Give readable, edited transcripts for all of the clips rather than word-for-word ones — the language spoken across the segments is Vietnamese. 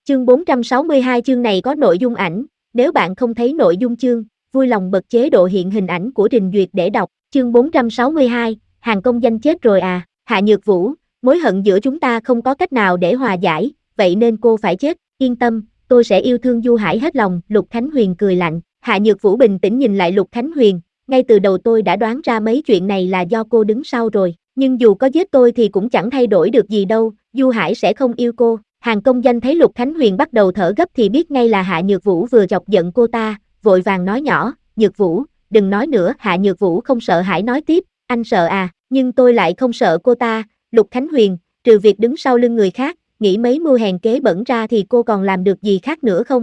Chương 462 chương này có nội dung ảnh, nếu bạn không thấy nội dung chương, vui lòng bật chế độ hiện hình ảnh của trình duyệt để đọc. Chương 462, Hàng công danh chết rồi à, Hạ Nhược Vũ, mối hận giữa chúng ta không có cách nào để hòa giải, vậy nên cô phải chết, yên tâm, tôi sẽ yêu thương Du Hải hết lòng, Lục Khánh Huyền cười lạnh. Hạ Nhược Vũ bình tĩnh nhìn lại Lục Khánh Huyền, ngay từ đầu tôi đã đoán ra mấy chuyện này là do cô đứng sau rồi, nhưng dù có giết tôi thì cũng chẳng thay đổi được gì đâu, Du Hải sẽ không yêu cô. Hàng công danh thấy Lục Khánh Huyền bắt đầu thở gấp thì biết ngay là Hạ Nhược Vũ vừa chọc giận cô ta, vội vàng nói nhỏ, Nhược Vũ, đừng nói nữa. Hạ Nhược Vũ không sợ hãi nói tiếp, anh sợ à, nhưng tôi lại không sợ cô ta. Lục Khánh Huyền, trừ việc đứng sau lưng người khác, nghĩ mấy mưu hèn kế bẩn ra thì cô còn làm được gì khác nữa không?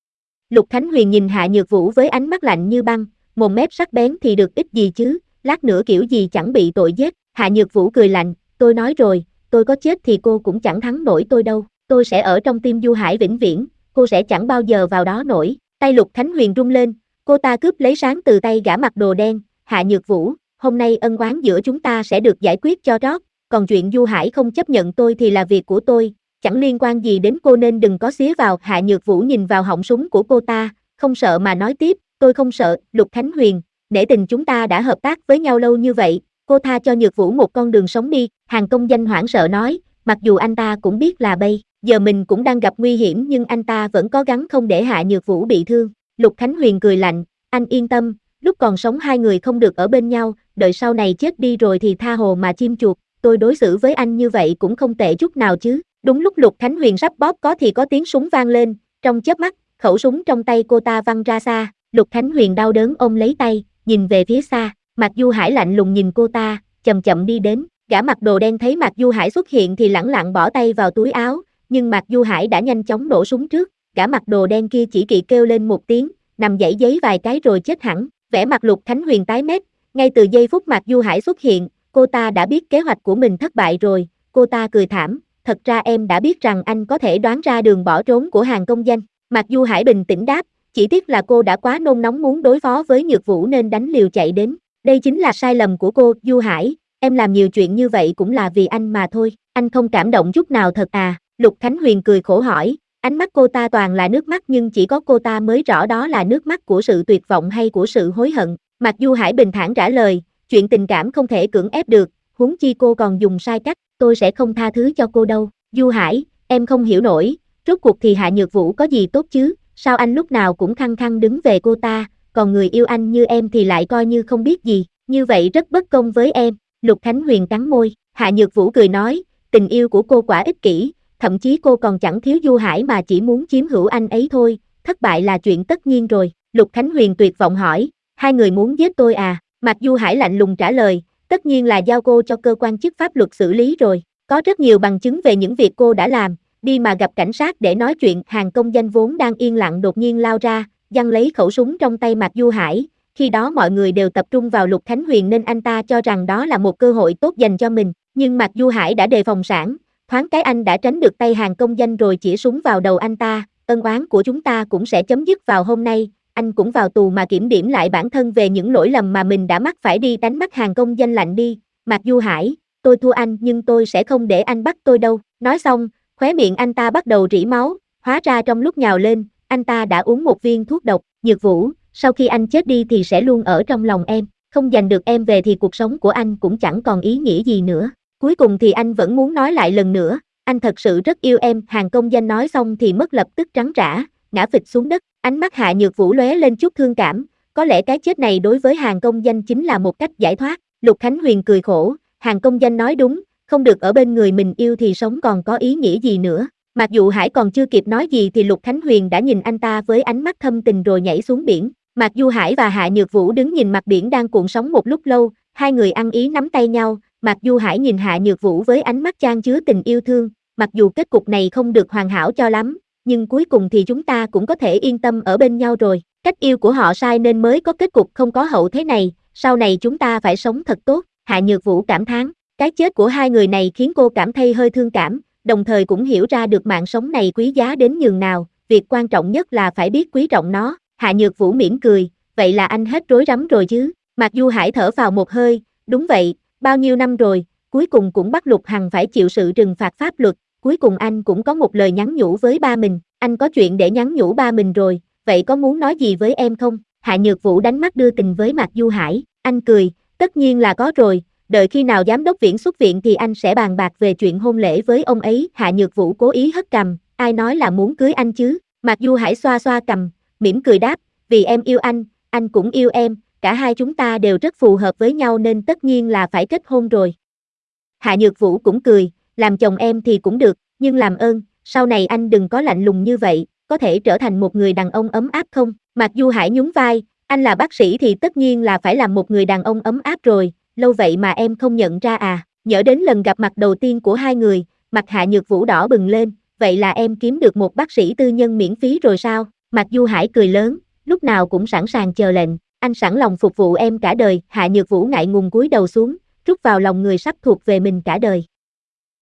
Lục Khánh Huyền nhìn Hạ Nhược Vũ với ánh mắt lạnh như băng, mồm mép sắc bén thì được ích gì chứ, lát nữa kiểu gì chẳng bị tội giết. Hạ Nhược Vũ cười lạnh, tôi nói rồi, tôi có chết thì cô cũng chẳng thắng nổi tôi đâu, tôi sẽ ở trong tim Du Hải vĩnh viễn, cô sẽ chẳng bao giờ vào đó nổi. Tay Lục Khánh Huyền rung lên, cô ta cướp lấy sáng từ tay gã mặc đồ đen. Hạ Nhược Vũ, hôm nay ân oán giữa chúng ta sẽ được giải quyết cho rót, còn chuyện Du Hải không chấp nhận tôi thì là việc của tôi, chẳng liên quan gì đến cô nên đừng có xía vào. Hạ Nhược Vũ nhìn vào họng súng của cô ta, không sợ mà nói tiếp, tôi không sợ. Lục Khánh Huyền, nể tình chúng ta đã hợp tác với nhau lâu như vậy, cô tha cho Nhược Vũ một con đường sống đi. Hàng công danh hoảng sợ nói, mặc dù anh ta cũng biết là bây giờ mình cũng đang gặp nguy hiểm nhưng anh ta vẫn cố gắng không để Hạ Nhược Vũ bị thương. Lục Khánh Huyền cười lạnh, anh yên tâm, lúc còn sống hai người không được ở bên nhau, đợi sau này chết đi rồi thì tha hồ mà chim chuột, tôi đối xử với anh như vậy cũng không tệ chút nào chứ. Đúng lúc Lục Khánh Huyền sắp bóp có thì có tiếng súng vang lên, trong chớp mắt, khẩu súng trong tay cô ta văng ra xa. Lục Khánh Huyền đau đớn ôm lấy tay, nhìn về phía xa, Mạc Du Hải lạnh lùng nhìn cô ta, chậm chậm đi đến. Gã mặc đồ đen thấy Mạc Du Hải xuất hiện thì lẳng lặng bỏ tay vào túi áo, nhưng Mạc Du Hải đã nhanh chóng nổ súng trước. Gã mặc đồ đen kia chỉ kỵ kêu lên một tiếng, nằm giãy giấy vài cái rồi chết hẳn. Vẻ mặt Lục Khánh Huyền tái mét, ngay từ giây phút Mạc Du Hải xuất hiện, cô ta đã biết kế hoạch của mình thất bại rồi. Cô ta cười thảm, thật ra em đã biết rằng anh có thể đoán ra đường bỏ trốn của Hàng công danh. Mạc Du Hải bình tĩnh đáp, chỉ tiếc là cô đã quá nôn nóng muốn đối phó với Nhược Vũ nên đánh liều chạy đến. Đây chính là sai lầm của cô. Du Hải, em làm nhiều chuyện như vậy cũng là vì anh mà thôi, anh không cảm động chút nào thật à? Lục Khánh Huyền cười khổ hỏi, ánh mắt cô ta toàn là nước mắt nhưng chỉ có cô ta mới rõ đó là nước mắt của sự tuyệt vọng hay của sự hối hận. Mạc Du Hải bình thản trả lời, chuyện tình cảm không thể cưỡng ép được, huống chi cô còn dùng sai cách, tôi sẽ không tha thứ cho cô đâu. Du Hải, em không hiểu nổi, rốt cuộc thì Hạ Nhược Vũ có gì tốt chứ, sao anh lúc nào cũng khăng khăng đứng về cô ta, còn người yêu anh như em thì lại coi như không biết gì, như vậy rất bất công với em. Lục Khánh Huyền cắn môi, Hạ Nhược Vũ cười nói, tình yêu của cô quả ích kỷ, thậm chí cô còn chẳng thiếu Du Hải mà chỉ muốn chiếm hữu anh ấy thôi, thất bại là chuyện tất nhiên rồi. Lục Khánh Huyền tuyệt vọng hỏi, hai người muốn giết tôi à? Mạc Du Hải lạnh lùng trả lời, tất nhiên là giao cô cho cơ quan chức pháp luật xử lý rồi, có rất nhiều bằng chứng về những việc cô đã làm, đi mà gặp cảnh sát để nói chuyện. Hàng công danh vốn đang yên lặng đột nhiên lao ra, giăng lấy khẩu súng trong tay Mạc Du Hải. Khi đó mọi người đều tập trung vào Lục Khánh Huyền nên anh ta cho rằng đó là một cơ hội tốt dành cho mình, nhưng Mạc Du Hải đã đề phòng sẵn, thoáng cái anh đã tránh được tay Hàng công danh rồi chĩa súng vào đầu anh ta. Ân oán của chúng ta cũng sẽ chấm dứt vào hôm nay, anh cũng vào tù mà kiểm điểm lại bản thân về những lỗi lầm mà mình đã mắc phải đi. Đánh mắt Hàng công danh lạnh đi, Mạc Du Hải, tôi thua anh nhưng tôi sẽ không để anh bắt tôi đâu. Nói xong, khóe miệng anh ta bắt đầu rỉ máu, hóa ra trong lúc nhào lên, anh ta đã uống một viên thuốc độc. Nhược Vũ, sau khi anh chết đi thì sẽ luôn ở trong lòng em, không giành được em về thì cuộc sống của anh cũng chẳng còn ý nghĩa gì nữa. Cuối cùng thì anh vẫn muốn nói lại lần nữa, anh thật sự rất yêu em. Hàng công danh nói xong thì mất lập tức trắng trã, ngã phịch xuống đất. Ánh mắt Hạ Nhược Vũ lóe lên chút thương cảm, có lẽ cái chết này đối với Hàng công danh chính là một cách giải thoát. Lục Khánh Huyền cười khổ, Hàng công danh nói đúng, không được ở bên người mình yêu thì sống còn có ý nghĩa gì nữa. Mặc dù Hải còn chưa kịp nói gì thì Lục Khánh Huyền đã nhìn anh ta với ánh mắt thâm tình rồi nhảy xuống biển. Mạc Du Hải và Hạ Nhược Vũ đứng nhìn mặt biển đang cuộn sóng một lúc lâu, hai người ăn ý nắm tay nhau. Mạc Du Hải nhìn Hạ Nhược Vũ với ánh mắt chan chứa tình yêu thương, mặc dù kết cục này không được hoàn hảo cho lắm, nhưng cuối cùng thì chúng ta cũng có thể yên tâm ở bên nhau rồi. Cách yêu của họ sai nên mới có kết cục không có hậu thế này, sau này chúng ta phải sống thật tốt. Hạ Nhược Vũ cảm thán, cái chết của hai người này khiến cô cảm thấy hơi thương cảm, đồng thời cũng hiểu ra được mạng sống này quý giá đến nhường nào, việc quan trọng nhất là phải biết quý trọng nó. Hạ Nhược Vũ mỉm cười, vậy là anh hết rối rắm rồi chứ? Mạc Du Hải thở vào một hơi, đúng vậy, bao nhiêu năm rồi, cuối cùng cũng bắt Lục Hằng phải chịu sự trừng phạt pháp luật, cuối cùng anh cũng có một lời nhắn nhủ với ba mình, anh có chuyện để nhắn nhủ ba mình rồi, vậy có muốn nói gì với em không? Hạ Nhược Vũ đánh mắt đưa tình với Mạc Du Hải, anh cười, tất nhiên là có rồi, đợi khi nào giám đốc Viễn xuất viện thì anh sẽ bàn bạc về chuyện hôn lễ với ông ấy. Hạ Nhược Vũ cố ý hất cằm, ai nói là muốn cưới anh chứ? Mạc Du Hải xoa xoa cằm, mỉm cười đáp, vì em yêu anh cũng yêu em, cả hai chúng ta đều rất phù hợp với nhau nên tất nhiên là phải kết hôn rồi. Hạ Nhược Vũ cũng cười, làm chồng em thì cũng được, nhưng làm ơn, sau này anh đừng có lạnh lùng như vậy, có thể trở thành một người đàn ông ấm áp không? Mạc Du Hải nhún vai, anh là bác sĩ thì tất nhiên là phải làm một người đàn ông ấm áp rồi, lâu vậy mà em không nhận ra à? Nhớ đến lần gặp mặt đầu tiên của hai người, mặt Hạ Nhược Vũ đỏ bừng lên, vậy là em kiếm được một bác sĩ tư nhân miễn phí rồi sao? Mạc Du Hải cười lớn, lúc nào cũng sẵn sàng chờ lệnh, anh sẵn lòng phục vụ em cả đời. Hạ Nhược Vũ ngại ngùng cúi đầu xuống, rút vào lòng người sắp thuộc về mình cả đời.